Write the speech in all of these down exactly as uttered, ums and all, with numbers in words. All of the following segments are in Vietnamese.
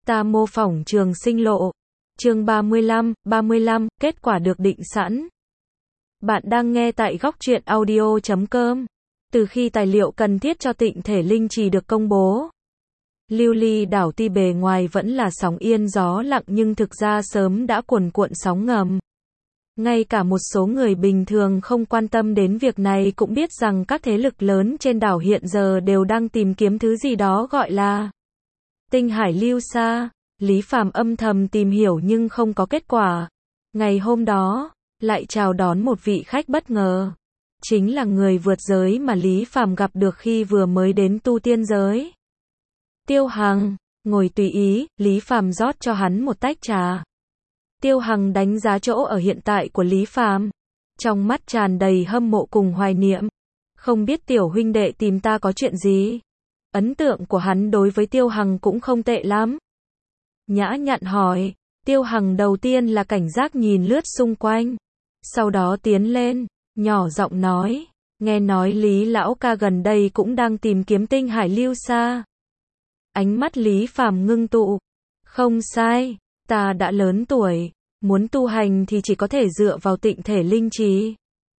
Ta mô phỏng trường sinh lộ. Chương ba mươi lăm, ba mươi lăm, kết quả được định sẵn. Bạn đang nghe tại góc truyện audio chấm com. Từ khi tài liệu cần thiết cho Tịnh Thể Linh Trì được công bố, Lưu Ly đảo tuy bề ngoài vẫn là sóng yên gió lặng nhưng thực ra sớm đã cuồn cuộn sóng ngầm. Ngay cả một số người bình thường không quan tâm đến việc này cũng biết rằng các thế lực lớn trên đảo hiện giờ đều đang tìm kiếm thứ gì đó gọi là Tinh Hải Lưu Sa. Lý Phàm âm thầm tìm hiểu nhưng không có kết quả. Ngày hôm đó, lại chào đón một vị khách bất ngờ. Chính là người vượt giới mà Lý Phàm gặp được khi vừa mới đến tu tiên giới. Tiêu Hằng, ngồi tùy ý, Lý Phàm rót cho hắn một tách trà. Tiêu Hằng đánh giá chỗ ở hiện tại của Lý Phàm, trong mắt tràn đầy hâm mộ cùng hoài niệm. Không biết tiểu huynh đệ tìm ta có chuyện gì? Ấn tượng của hắn đối với Tiêu Hằng cũng không tệ lắm. Nhã nhặn hỏi. Tiêu Hằng đầu tiên là cảnh giác nhìn lướt xung quanh, sau đó tiến lên, nhỏ giọng nói, nghe nói Lý lão ca gần đây cũng đang tìm kiếm Tinh Hải Lưu Sa. Ánh mắt Lý Phàm ngưng tụ. Không sai, ta đã lớn tuổi, muốn tu hành thì chỉ có thể dựa vào Tịnh Thể Linh Trì.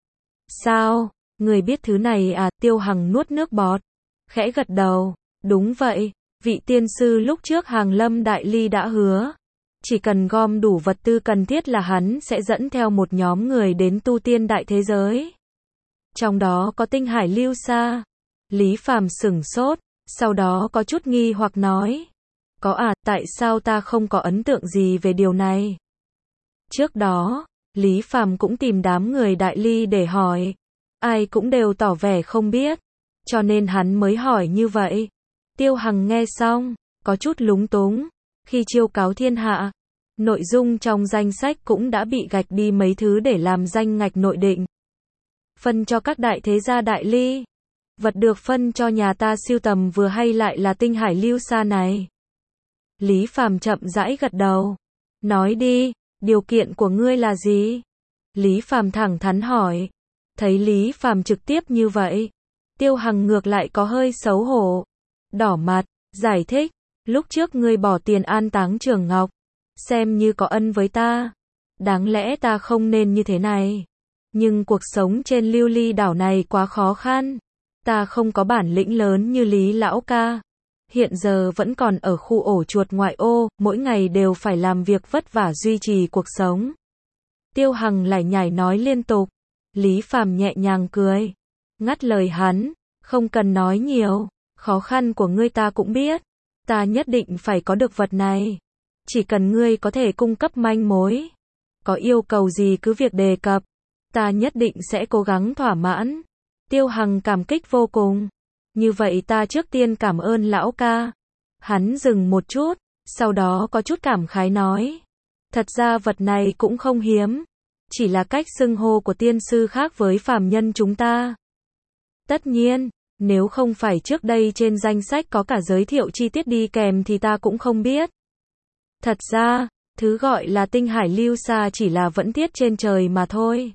Sao, người biết thứ này à? Tiêu Hằng nuốt nước bọt, khẽ gật đầu, đúng vậy, vị tiên sư lúc trước Hàng Lâm Đại Ly đã hứa, chỉ cần gom đủ vật tư cần thiết là hắn sẽ dẫn theo một nhóm người đến tu tiên đại thế giới. Trong đó có Tinh Hải Lưu Sa. Lý Phàm sửng sốt, sau đó có chút nghi hoặc nói, có à, tại sao ta không có ấn tượng gì về điều này? Trước đó, Lý Phàm cũng tìm đám người Đại Ly để hỏi, ai cũng đều tỏ vẻ không biết, cho nên hắn mới hỏi như vậy. Tiêu Hằng nghe xong, có chút lúng túng, khi chiêu cáo thiên hạ, nội dung trong danh sách cũng đã bị gạch đi mấy thứ để làm danh ngạch nội định. Phân cho các đại thế gia Đại Ly. Vật được phân cho nhà ta sưu tầm vừa hay lại là Tinh Hải Lưu Sa này. Lý Phàm chậm rãi gật đầu. Nói đi, điều kiện của ngươi là gì? Lý Phàm thẳng thắn hỏi. Thấy Lý Phàm trực tiếp như vậy, Tiêu Hằng ngược lại có hơi xấu hổ. Đỏ mặt, giải thích, lúc trước ngươi bỏ tiền an táng Trường Ngọc, xem như có ân với ta. Đáng lẽ ta không nên như thế này. Nhưng cuộc sống trên Lưu Ly đảo này quá khó khăn. Ta không có bản lĩnh lớn như Lý lão ca. Hiện giờ vẫn còn ở khu ổ chuột ngoại ô, mỗi ngày đều phải làm việc vất vả duy trì cuộc sống. Tiêu Hằng lải nhải nói liên tục. Lý Phàm nhẹ nhàng cười, ngắt lời hắn, không cần nói nhiều, khó khăn của ngươi ta cũng biết. Ta nhất định phải có được vật này. Chỉ cần ngươi có thể cung cấp manh mối, có yêu cầu gì cứ việc đề cập, ta nhất định sẽ cố gắng thỏa mãn. Tiêu Hằng cảm kích vô cùng. Như vậy ta trước tiên cảm ơn lão ca. Hắn dừng một chút, sau đó có chút cảm khái nói, thật ra vật này cũng không hiếm, chỉ là cách xưng hô của tiên sư khác với phàm nhân chúng ta. Tất nhiên, nếu không phải trước đây trên danh sách có cả giới thiệu chi tiết đi kèm thì ta cũng không biết. Thật ra, thứ gọi là Tinh Hải Lưu Sa chỉ là vẫn tiết trên trời mà thôi.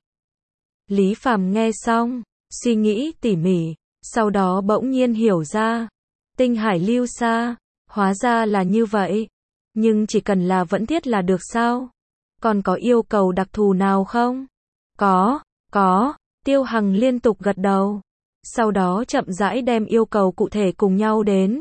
Lý Phàm nghe xong, suy nghĩ tỉ mỉ, sau đó bỗng nhiên hiểu ra. Tinh Hải Lưu Sa, hóa ra là như vậy. Nhưng chỉ cần là vẫn tiết là được sao? Còn có yêu cầu đặc thù nào không? Có, có, Tiêu Hằng liên tục gật đầu. Sau đó chậm rãi đem yêu cầu cụ thể cùng nhau đến.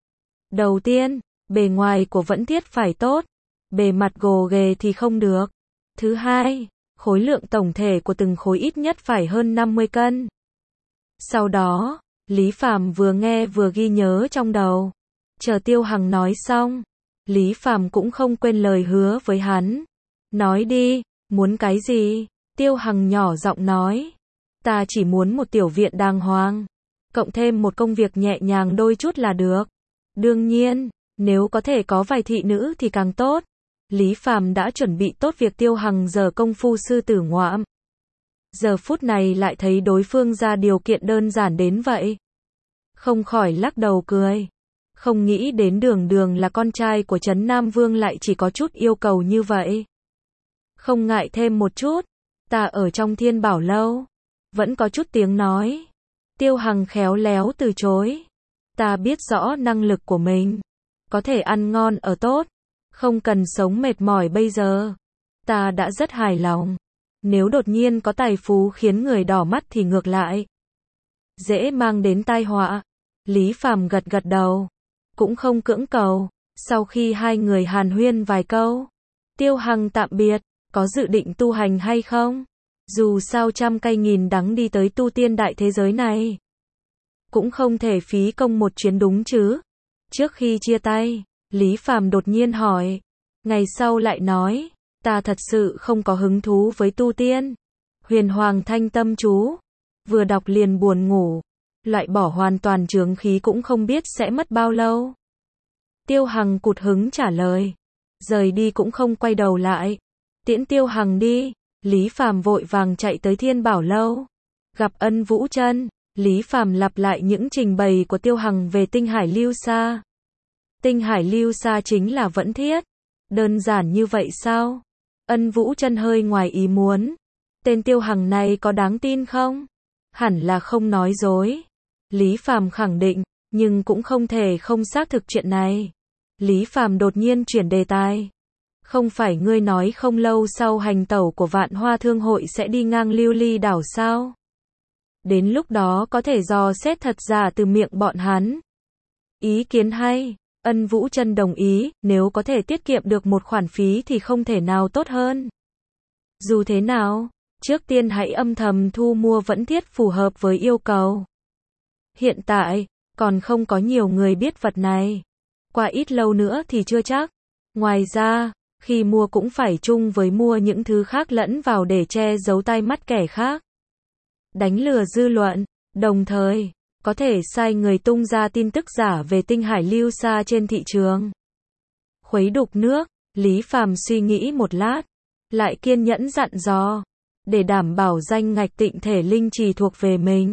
Đầu tiên, bề ngoài của vẫn tiết phải tốt, bề mặt gồ ghề thì không được. Thứ hai, khối lượng tổng thể của từng khối ít nhất phải hơn năm mươi cân. Sau đó, Lý Phàm vừa nghe vừa ghi nhớ trong đầu. Chờ Tiêu Hằng nói xong, Lý Phàm cũng không quên lời hứa với hắn. Nói đi, muốn cái gì? Tiêu Hằng nhỏ giọng nói. Ta chỉ muốn một tiểu viện đàng hoàng, cộng thêm một công việc nhẹ nhàng đôi chút là được. Đương nhiên, nếu có thể có vài thị nữ thì càng tốt. Lý Phàm đã chuẩn bị tốt việc Tiêu Hằng giờ công phu sư tử ngoạm. Giờ phút này lại thấy đối phương ra điều kiện đơn giản đến vậy. Không khỏi lắc đầu cười. Không nghĩ đến Đường Đường là con trai của Trấn Nam Vương lại chỉ có chút yêu cầu như vậy. Không ngại thêm một chút, ta ở trong Thiên Bảo Lâu vẫn có chút tiếng nói. Tiêu Hằng khéo léo từ chối. Ta biết rõ năng lực của mình, có thể ăn ngon ở tốt, Không cần sống mệt mỏi bây giờ. Ta đã rất hài lòng. Nếu đột nhiên có tài phú khiến người đỏ mắt thì ngược lại dễ mang đến tai họa. Lý Phàm gật gật đầu, cũng không cưỡng cầu. Sau khi hai người hàn huyên vài câu, Tiêu Hằng tạm biệt, có dự định tu hành hay không? Dù sao trăm cây nghìn đắng đi tới tu tiên đại thế giới này, cũng không thể phí công một chuyến đúng chứ. Trước khi chia tay, Lý Phàm đột nhiên hỏi, ngày sau lại nói, ta thật sự không có hứng thú với tu tiên. Huyền Hoàng Thanh Tâm Chú, vừa đọc liền buồn ngủ, loại bỏ hoàn toàn chướng khí cũng không biết sẽ mất bao lâu. Tiêu Hằng cụt hứng trả lời, rời đi cũng không quay đầu lại. Tiễn Tiêu Hằng đi, Lý Phàm vội vàng chạy tới Thiên Bảo Lâu, gặp Ân Vũ Chân. Lý Phàm lặp lại những trình bày của Tiêu Hằng về Tinh Hải Lưu Sa. Tinh Hải Lưu Sa chính là Vẫn Thiết. Đơn giản như vậy sao? Ân Vũ Chân hơi ngoài ý muốn. Tên Tiêu Hằng này có đáng tin không? Hẳn là không nói dối. Lý Phàm khẳng định, nhưng cũng không thể không xác thực chuyện này. Lý Phàm đột nhiên chuyển đề tài. Không phải ngươi nói không lâu sau hành tẩu của Vạn Hoa Thương hội sẽ đi ngang Lưu Ly đảo sao? Đến lúc đó có thể dò xét thật giả từ miệng bọn hắn. Ý kiến hay. Ân Vũ Chân đồng ý, nếu có thể tiết kiệm được một khoản phí thì không thể nào tốt hơn. Dù thế nào, trước tiên hãy âm thầm thu mua Vẫn Thiết phù hợp với yêu cầu. Hiện tại, còn không có nhiều người biết vật này. Qua ít lâu nữa thì chưa chắc. Ngoài ra, khi mua cũng phải chung với mua những thứ khác lẫn vào để che giấu tai mắt kẻ khác. Đánh lừa dư luận, đồng thời, có thể sai người tung ra tin tức giả về Tinh Hải Lưu Sa trên thị trường. Khuấy đục nước, Lý Phàm suy nghĩ một lát, lại kiên nhẫn dặn dò, để đảm bảo danh ngạch Tịnh Thể Linh Trì thuộc về mình.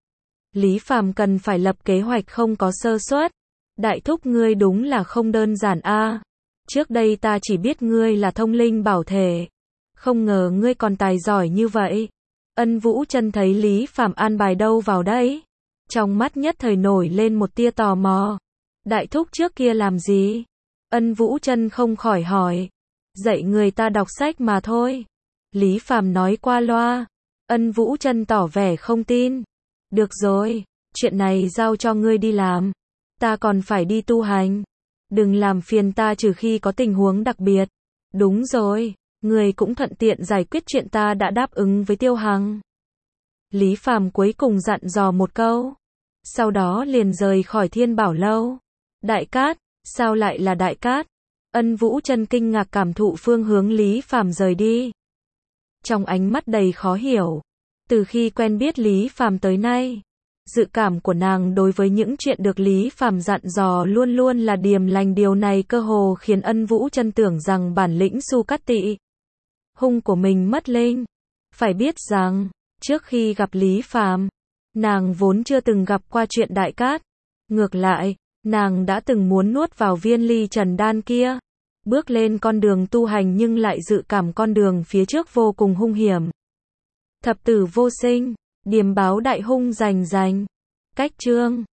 Lý Phàm cần phải lập kế hoạch không có sơ suất. Đại thúc ngươi đúng là không đơn giản a. Trước đây ta chỉ biết ngươi là thông linh bảo thể, không ngờ ngươi còn tài giỏi như vậy. Ân Vũ Chân thấy Lý Phàm an bài đâu vào đấy, trong mắt nhất thời nổi lên một tia tò mò. Đại thúc trước kia làm gì? Ân Vũ Chân không khỏi hỏi. Dạy người ta đọc sách mà thôi. Lý Phàm nói qua loa. Ân Vũ Chân tỏ vẻ không tin. Được rồi, chuyện này giao cho ngươi đi làm. Ta còn phải đi tu hành. Đừng làm phiền ta trừ khi có tình huống đặc biệt. Đúng rồi, ngươi cũng thuận tiện giải quyết chuyện ta đã đáp ứng với Tiêu Hằng. Lý Phàm cuối cùng dặn dò một câu. Sau đó liền rời khỏi Thiên Bảo Lâu. Đại Cát, sao lại là Đại Cát? Ân Vũ Chân kinh ngạc cảm thụ phương hướng Lý Phàm rời đi. Trong ánh mắt đầy khó hiểu. Từ khi quen biết Lý Phàm tới nay, dự cảm của nàng đối với những chuyện được Lý Phàm dặn dò luôn luôn là điềm lành, điều này cơ hồ khiến Ân Vũ Chân tưởng rằng bản lĩnh Su Cát Tị hung của mình mất linh. Phải biết rằng, trước khi gặp Lý Phàm, nàng vốn chưa từng gặp qua chuyện Đại Cát. Ngược lại, nàng đã từng muốn nuốt vào viên ly trần đan kia, bước lên con đường tu hành, nhưng lại dự cảm con đường phía trước vô cùng hung hiểm. Thập tử vô sinh, điềm báo đại hung rành rành. Cách chương